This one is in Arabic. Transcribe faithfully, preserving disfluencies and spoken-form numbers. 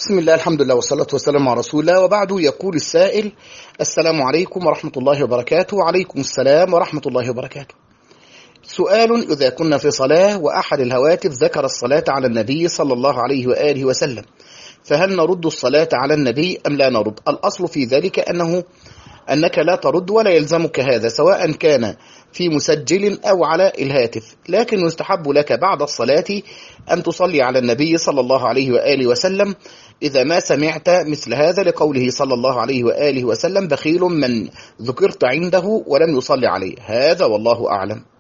بسم الله، الحمد لله والصلاة والسلام على رسول الله، وبعد. يقول السائل: السلام عليكم ورحمة الله وبركاته. وعليكم السلام ورحمة الله وبركاته. سؤال: إذا كنا في صلاة وأحد الهواتف ذكر الصلاة على النبي صلى الله عليه وآله وسلم، فهل نرد الصلاة على النبي أم لا نرد؟ الأصل في ذلك أنه أنك لا ترد، ولا يلزمك هذا سواء كان في مسجل أو على الهاتف، لكن يستحب لك بعد الصلاة أن تصلي على النبي صلى الله عليه وآله وسلم إذا ما سمعت مثل هذا، لقوله صلى الله عليه وآله وسلم: بخيل من ذكرت عنده ولم يصلي عليه. هذا والله أعلم.